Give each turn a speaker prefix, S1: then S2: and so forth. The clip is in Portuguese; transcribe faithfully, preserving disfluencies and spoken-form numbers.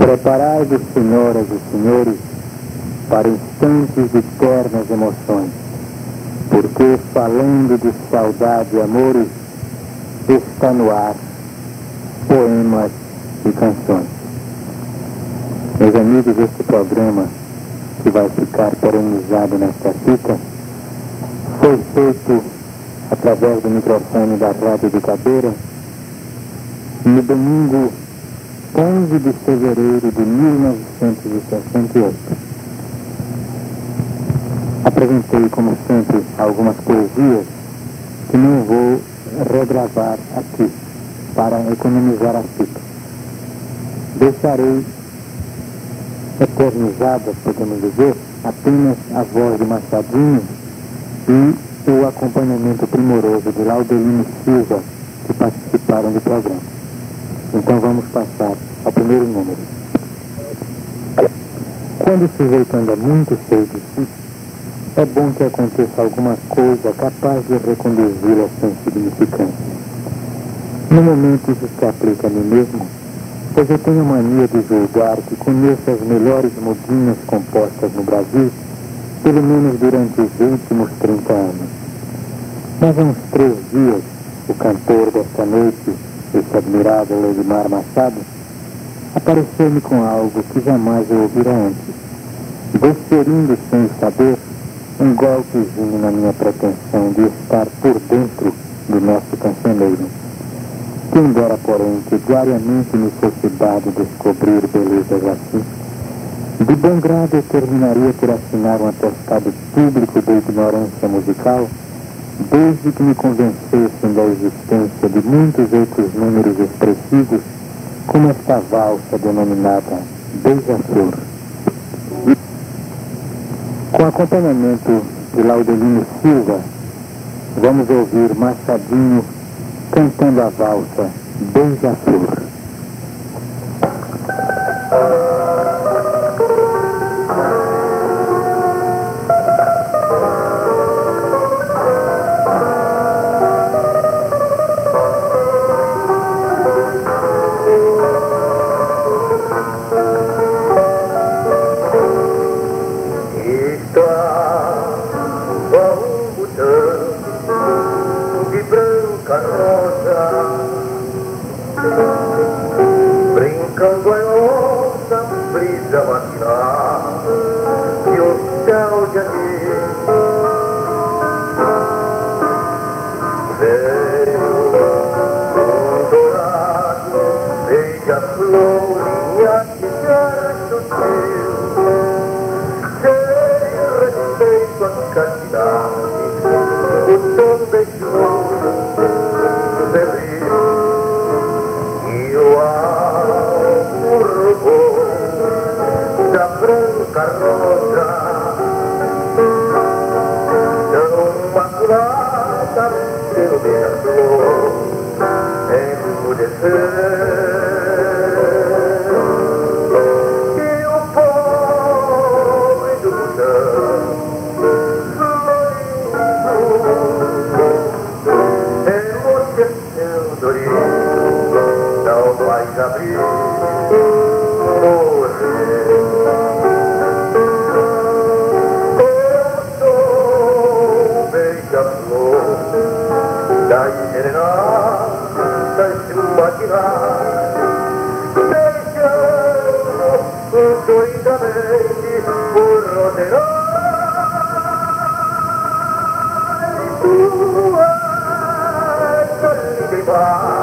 S1: Preparai-vos, senhoras e senhores, para instantes de ternas emoções, porque, falando de saudade e amores, está no ar poemas e canções. Meus amigos, este programa, que vai ficar perenizado nesta fita, foi feito através do microfone da Rádio de Cadeira no domingo onze de fevereiro de mil novecentos e sessenta e oito. Apresentei, como sempre, algumas poesias que não vou regravar aqui, para economizar a fita. Deixarei eternizada, podemos dizer, apenas a voz de Machadinho e o acompanhamento primoroso de Laudelino Silva, que participaram do programa. Então vamos passar ao primeiro número. Quando o sujeito anda muito cheio de si, é bom que aconteça alguma coisa capaz de reconduzi-lo à insignificância. No momento isso se aplica a mim mesmo, pois eu tenho a mania de julgar que conheço as melhores modinhas compostas no Brasil, pelo menos durante os últimos trinta anos. Mas há uns três dias, o cantor desta noite, esse admirável Edmar Machado, apareceu-me com algo que jamais eu ouvira antes, desferindo sem saber um golpezinho na minha pretensão de estar por dentro do nosso cancioneiro. Quem dera, porém, que diariamente me fosse dado descobrir belezas assim. De bom grado eu terminaria por assinar um atestado público de ignorância musical, desde que me convencessem da existência de muitos outros números expressivos, como esta valsa denominada Beija-Flor. Com acompanhamento de Laudelino Silva, vamos ouvir Machadinho cantando a valsa Beija-Flor.
S2: Brincando em onça, brisa matinal e o céu de anil veio um dourado, beija-flor e a quiser sutil, sem respeito à castidade, o tom beijou febril e o ar da branca rosa, tão maculada pelo beija-flor, enmudecer. E o pobre do chão, emocendo não vais abrir. Da serenata immaginar, beijando doidamente por rodear tua solidarietà.